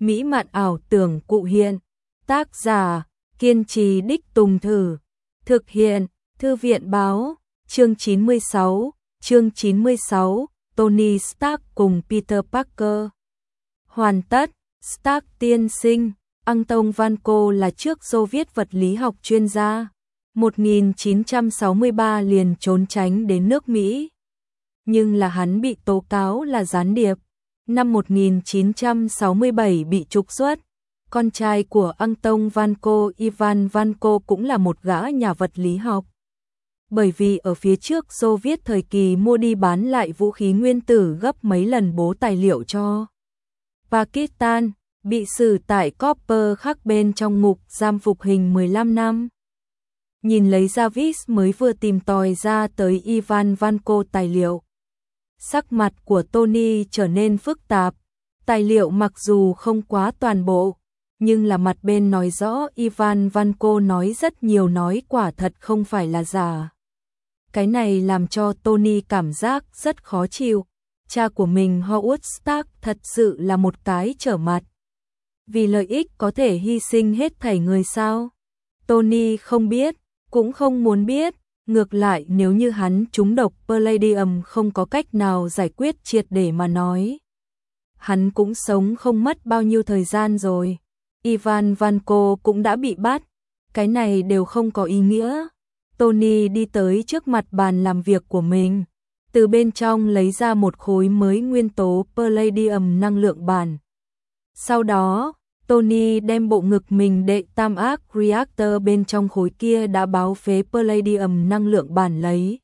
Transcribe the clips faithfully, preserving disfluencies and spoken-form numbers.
mỹ mạn ảo tưởng cụ hiện. Tác giả, kiên trì đích tùng thử. Thực hiện, Thư viện báo, chương chín mươi sáu, chương chín mươi sáu, Tony Stark cùng Peter Parker. Hoàn tất, Stark tiên sinh, Anton Vanko là trước Xô Viết vật lý học chuyên gia. một nghìn chín trăm sáu mươi ba liền trốn tránh đến nước Mỹ. Nhưng là hắn bị tố cáo là gián điệp. Năm một nghìn chín trăm sáu mươi bảy bị trục xuất. Con trai của Anton Vanko, Ivan Vanko cũng là một gã nhà vật lý học. Bởi vì ở phía trước Xô Viết thời kỳ mua đi bán lại vũ khí nguyên tử gấp mấy lần bố tài liệu cho Pakistan, bị xử tại Copper khắc bên trong ngục giam phục hình mười lăm năm. Nhìn lấy Jarvis mới vừa tìm tòi ra tới Ivan Vanko tài liệu. Sắc mặt của Tony trở nên phức tạp. Tài liệu mặc dù không quá toàn bộ, nhưng là mặt bên nói rõ Ivan Vanko nói rất nhiều nói quả thật không phải là giả. Cái này làm cho Tony cảm giác rất khó chịu. Cha của mình Howard Stark thật sự là một cái trở mặt. Vì lợi ích có thể hy sinh hết thảy người sao? Tony không biết, cũng không muốn biết. Ngược lại nếu như hắn trúng độc Palladium không có cách nào giải quyết triệt để mà nói. Hắn cũng sống không mất bao nhiêu thời gian rồi. Ivan Vanko cũng đã bị bắt. Cái này đều không có ý nghĩa. Tony đi tới trước mặt bàn làm việc của mình. Từ bên trong lấy ra một khối mới nguyên tố Palladium năng lượng bản. Sau đó, Tony đem bộ ngực mình đệ tam ác reactor bên trong khối kia đã báo phế Palladium năng lượng bản lấy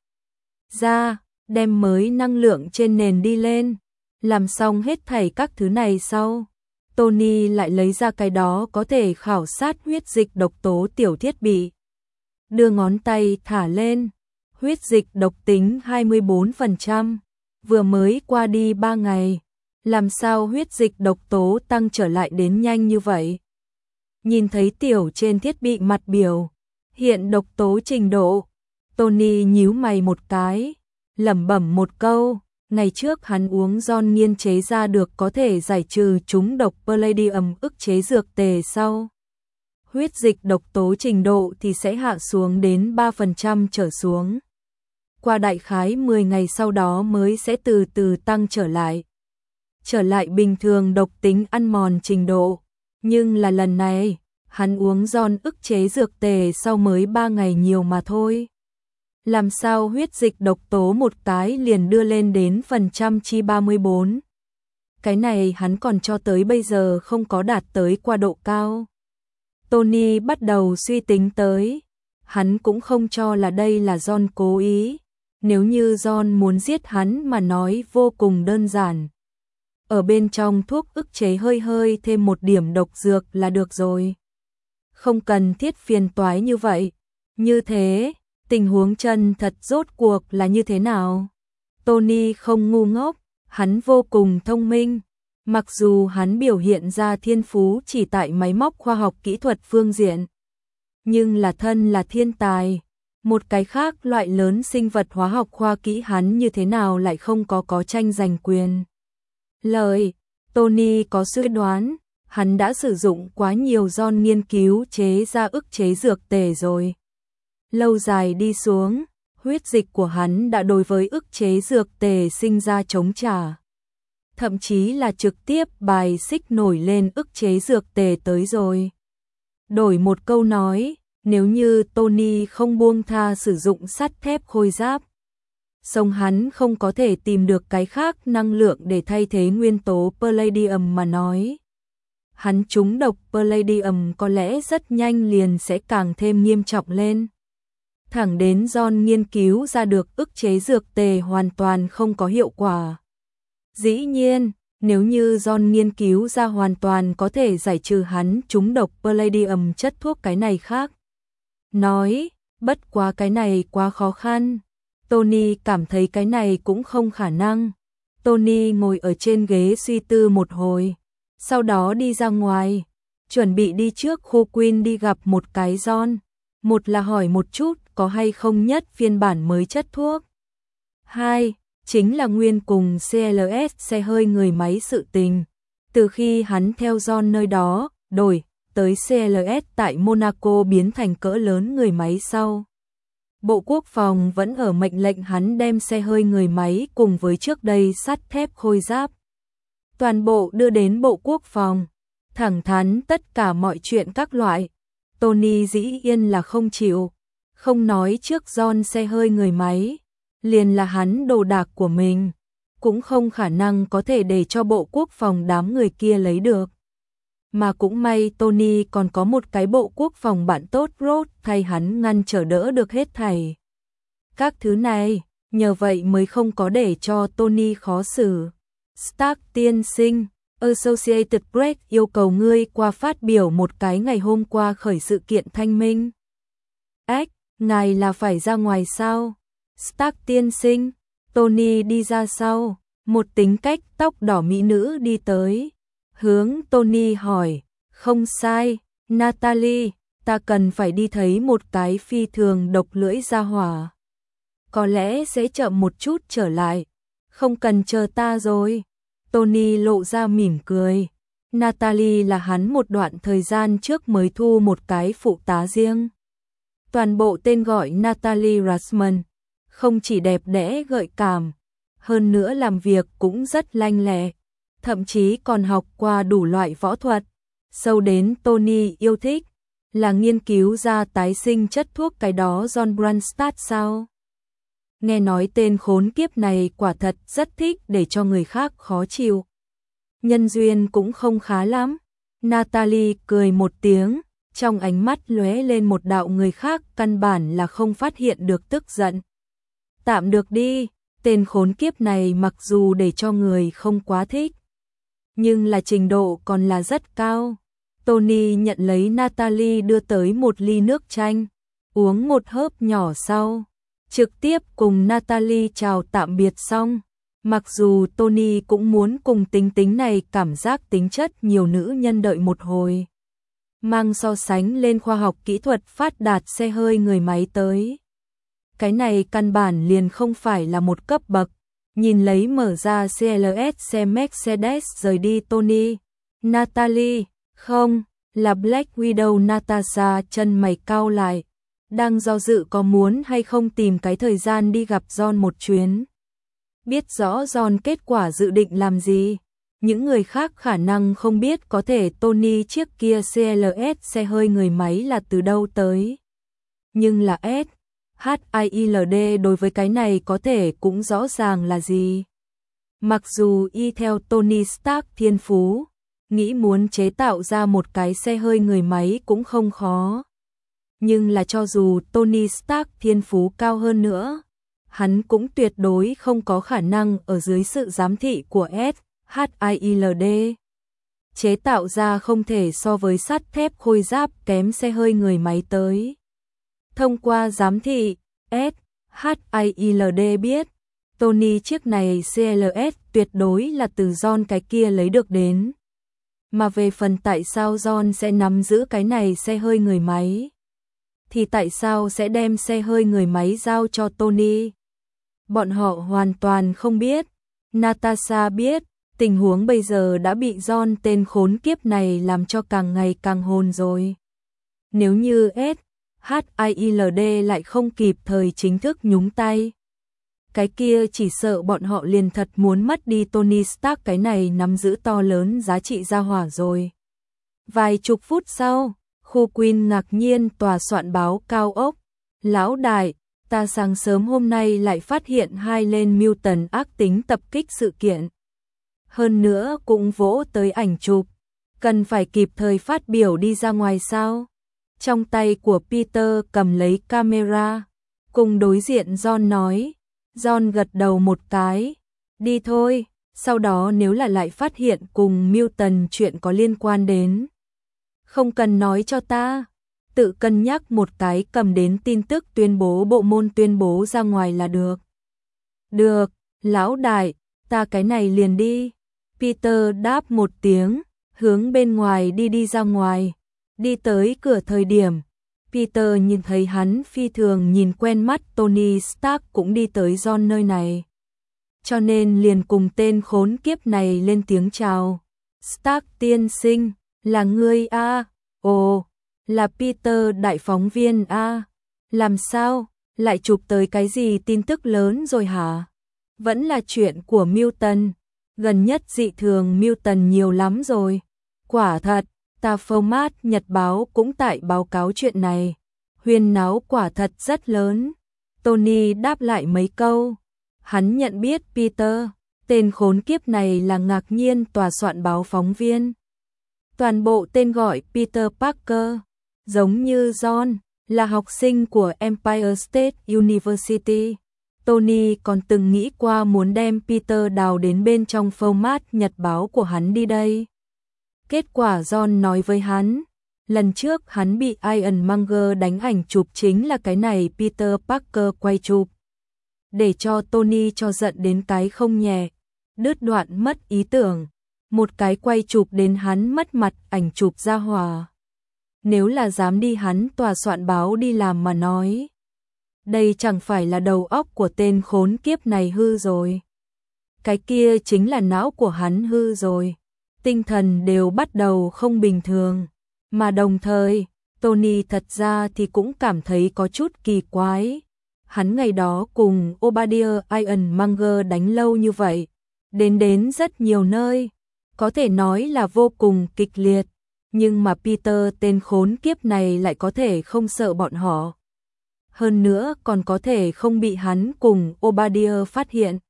ra, đem mới năng lượng trên nền đi lên. Làm xong hết thảy các thứ này sau, Tony lại lấy ra cái đó có thể khảo sát huyết dịch độc tố tiểu thiết bị. Đưa ngón tay thả lên, huyết dịch độc tính hai mươi bốn phần trăm, vừa mới qua đi ba ngày. Làm sao huyết dịch độc tố tăng trở lại đến nhanh như vậy? Nhìn thấy tiểu trên thiết bị mặt biểu, hiện độc tố trình độ. Tony nhíu mày một cái, lẩm bẩm một câu. Ngày trước hắn uống John nghiên chế ra được có thể giải trừ trúng độc Palladium ức chế dược tề sau. Huyết dịch độc tố trình độ thì sẽ hạ xuống đến ba phần trăm trở xuống. Qua đại khái mười ngày sau đó mới sẽ từ từ tăng trở lại. Trở lại bình thường độc tính ăn mòn trình độ. Nhưng là lần này, hắn uống John ức chế dược tề sau mới ba ngày nhiều mà thôi. Làm sao huyết dịch độc tố một cái liền đưa lên đến phần trăm chi ba mươi bốn. Cái này hắn còn cho tới bây giờ không có đạt tới qua độ cao. Tony bắt đầu suy tính tới. Hắn cũng không cho là đây là John cố ý. Nếu như John muốn giết hắn mà nói vô cùng đơn giản. Ở bên trong thuốc ức chế hơi hơi thêm một điểm độc dược là được rồi. Không cần thiết phiền toái như vậy. Như thế, tình huống chân thật rốt cuộc là như thế nào? Tony không ngu ngốc, hắn vô cùng thông minh. Mặc dù hắn biểu hiện ra thiên phú chỉ tại máy móc khoa học kỹ thuật phương diện. Nhưng là thân là thiên tài. Một cái khác loại lớn sinh vật hóa học khoa kỹ hắn như thế nào lại không có có tranh giành quyền. Lời, Tony có suy đoán, hắn đã sử dụng quá nhiều John nghiên cứu chế ra ức chế dược tề rồi. Lâu dài đi xuống, huyết dịch của hắn đã đối với ức chế dược tề sinh ra chống trả. Thậm chí là trực tiếp bài xích nổi lên ức chế dược tề tới rồi. Đổi một câu nói, nếu như Tony không buông tha sử dụng sắt thép khôi giáp, xong hắn không có thể tìm được cái khác năng lượng để thay thế nguyên tố Palladium mà nói. Hắn trúng độc Palladium có lẽ rất nhanh liền sẽ càng thêm nghiêm trọng lên. Thẳng đến John nghiên cứu ra được ức chế dược tề hoàn toàn không có hiệu quả. Dĩ nhiên, nếu như John nghiên cứu ra hoàn toàn có thể giải trừ hắn trúng độc Palladium chất thuốc cái này khác. Nói, bất quá cái này quá khó khăn. Tony cảm thấy cái này cũng không khả năng. Tony ngồi ở trên ghế suy tư một hồi. Sau đó đi ra ngoài. Chuẩn bị đi trước khu Queen đi gặp một cái John. Một là hỏi một chút có hay không nhất phiên bản mới chất thuốc. Hai, chính là nguyên cùng xê lờ ét xe hơi người máy sự tình. Từ khi hắn theo John nơi đó, đổi tới xê lờ ét tại Monaco biến thành cỡ lớn người máy sau. Bộ Quốc phòng vẫn ở mệnh lệnh hắn đem xe hơi người máy cùng với trước đây sắt thép khôi giáp. Toàn bộ đưa đến Bộ Quốc phòng, thẳng thắn tất cả mọi chuyện các loại. Tony dĩ nhiên là không chịu, không nói trước John xe hơi người máy, liền là hắn đồ đạc của mình, cũng không khả năng có thể để cho Bộ Quốc phòng đám người kia lấy được. Mà cũng may Tony còn có một cái Bộ Quốc phòng bạn tốt Rod thay hắn ngăn trở đỡ được hết thảy. Các thứ này, nhờ vậy mới không có để cho Tony khó xử. Stark tiên sinh, Associated Press yêu cầu ngươi qua phát biểu một cái ngày hôm qua khởi sự kiện thanh minh. Ách, ngài là phải ra ngoài sao? Stark tiên sinh, Tony đi ra sau, một tính cách tóc đỏ mỹ nữ đi tới. Hướng Tony hỏi, không sai, Natalie, ta cần phải đi thấy một cái phi thường độc lưỡi ra hỏa. Có lẽ sẽ chậm một chút trở lại, không cần chờ ta rồi. Tony lộ ra mỉm cười. Natalie là hắn một đoạn thời gian trước mới thu một cái phụ tá riêng. Toàn bộ tên gọi Natalie Rasman, không chỉ đẹp đẽ gợi cảm, hơn nữa làm việc cũng rất lanh lẹ, thậm chí còn học qua đủ loại võ thuật. Sâu đến Tony yêu thích, là nghiên cứu ra tái sinh chất thuốc cái đó John Brandstad sao? Nghe nói tên khốn kiếp này quả thật rất thích để cho người khác khó chịu. Nhân duyên cũng không khá lắm. Natalie cười một tiếng, trong ánh mắt lóe lên một đạo người khác căn bản là không phát hiện được tức giận. Tạm được đi, tên khốn kiếp này mặc dù để cho người không quá thích, nhưng là trình độ còn là rất cao. Tony nhận lấy Natalie đưa tới một ly nước chanh, uống một hớp nhỏ sau, trực tiếp cùng Natalie chào tạm biệt xong. Mặc dù Tony cũng muốn cùng tính tính này cảm giác tính chất nhiều nữ nhân đợi một hồi. Mang so sánh lên khoa học kỹ thuật phát đạt xe hơi người máy tới. Cái này căn bản liền không phải là một cấp bậc. Nhìn lấy mở ra xê lờ ét xe Mercedes rời đi Tony. Natalie, không, là Black Widow. Natasha chân mày cau lại, đang do dự có muốn hay không tìm cái thời gian đi gặp John một chuyến. Biết rõ John kết quả dự định làm gì, những người khác khả năng không biết có thể Tony chiếc kia xê lờ ét xe hơi người máy là từ đâu tới. Nhưng là S, H I L D đối với cái này có thể cũng rõ ràng là gì. Mặc dù y theo Tony Stark thiên phú, nghĩ muốn chế tạo ra một cái xe hơi người máy cũng không khó. Nhưng là cho dù Tony Stark thiên phú cao hơn nữa, hắn cũng tuyệt đối không có khả năng ở dưới sự giám thị của S, H I L D chế tạo ra không thể so với sắt thép khôi giáp kém xe hơi người máy tới. Thông qua giám thị, S, H I L D biết, Tony chiếc này xê lờ ét tuyệt đối là từ John cái kia lấy được đến. Mà về phần tại sao John sẽ nắm giữ cái này xe hơi người máy, thì tại sao sẽ đem xe hơi người máy giao cho Tony? Bọn họ hoàn toàn không biết. Natasha biết, tình huống bây giờ đã bị John tên khốn kiếp này làm cho càng ngày càng hồn rồi. Nếu như S, H I L D lại không kịp thời chính thức nhúng tay, cái kia chỉ sợ bọn họ liền thật muốn mất đi Tony Stark cái này nắm giữ to lớn giá trị gia hỏa rồi. Vài chục phút sau, khu Queen ngạc nhiên tòa soạn báo cao ốc. Lão đại, ta sáng sớm hôm nay lại phát hiện hai lên Milton ác tính tập kích sự kiện. Hơn nữa cũng vỗ tới ảnh chụp. Cần phải kịp thời phát biểu đi ra ngoài sao? Trong tay của Peter cầm lấy camera, cùng đối diện John nói. John gật đầu một cái. Đi thôi, sau đó nếu là lại phát hiện cùng Milton chuyện có liên quan đến. Không cần nói cho ta, tự cân nhắc một cái cầm đến tin tức tuyên bố bộ môn tuyên bố ra ngoài là được. Được, lão đại, ta cái này liền đi. Peter đáp một tiếng, hướng bên ngoài đi đi ra ngoài. Đi tới cửa thời điểm, Peter nhìn thấy hắn phi thường nhìn quen mắt Tony Stark cũng đi tới John nơi này. Cho nên liền cùng tên khốn kiếp này lên tiếng chào. Stark tiên sinh, là ngươi a? Ồ, là Peter đại phóng viên a? Làm sao, lại chụp tới cái gì tin tức lớn rồi hả? Vẫn là chuyện của Milton, gần nhất dị thường Milton nhiều lắm rồi. Quả thật, ta format nhật báo cũng tại báo cáo chuyện này. Huyên náo quả thật rất lớn. Tony đáp lại mấy câu. Hắn nhận biết Peter, tên khốn kiếp này là ngạc nhiên tòa soạn báo phóng viên. Toàn bộ tên gọi Peter Parker, giống như John, là học sinh của Empire State University. Tony còn từng nghĩ qua muốn đem Peter đào đến bên trong format nhật báo của hắn đi đây. Kết quả John nói với hắn, lần trước hắn bị Ironmonger đánh ảnh chụp chính là cái này Peter Parker quay chụp. Để cho Tony cho giận đến cái không nhẹ, đứt đoạn mất ý tưởng, một cái quay chụp đến hắn mất mặt ảnh chụp ra hòa. Nếu là dám đi hắn tòa soạn báo đi làm mà nói, đây chẳng phải là đầu óc của tên khốn kiếp này hư rồi. Cái kia chính là não của hắn hư rồi. Tinh thần đều bắt đầu không bình thường. Mà đồng thời, Tony thật ra thì cũng cảm thấy có chút kỳ quái. Hắn ngày đó cùng Obadiah Ironmonger đánh lâu như vậy, đến đến rất nhiều nơi, có thể nói là vô cùng kịch liệt. Nhưng mà Peter tên khốn kiếp này lại có thể không sợ bọn họ. Hơn nữa còn có thể không bị hắn cùng Obadiah phát hiện.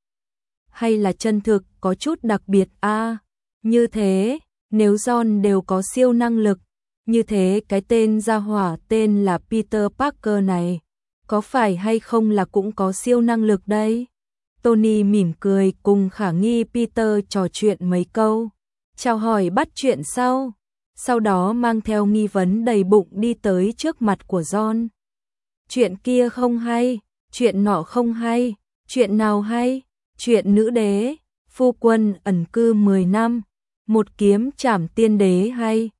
Hay là chân thực có chút đặc biệt a? À, như thế, nếu John đều có siêu năng lực, như thế cái tên gia hỏa tên là Peter Parker này, có phải hay không là cũng có siêu năng lực đây? Tony mỉm cười cùng khả nghi Peter trò chuyện mấy câu, chào hỏi bắt chuyện sau, sau đó mang theo nghi vấn đầy bụng đi tới trước mặt của John. Chuyện kia không hay, chuyện nọ không hay, chuyện nào hay, chuyện nữ đế, phu quân ẩn cư mười năm, một kiếm trảm tiên đế hay,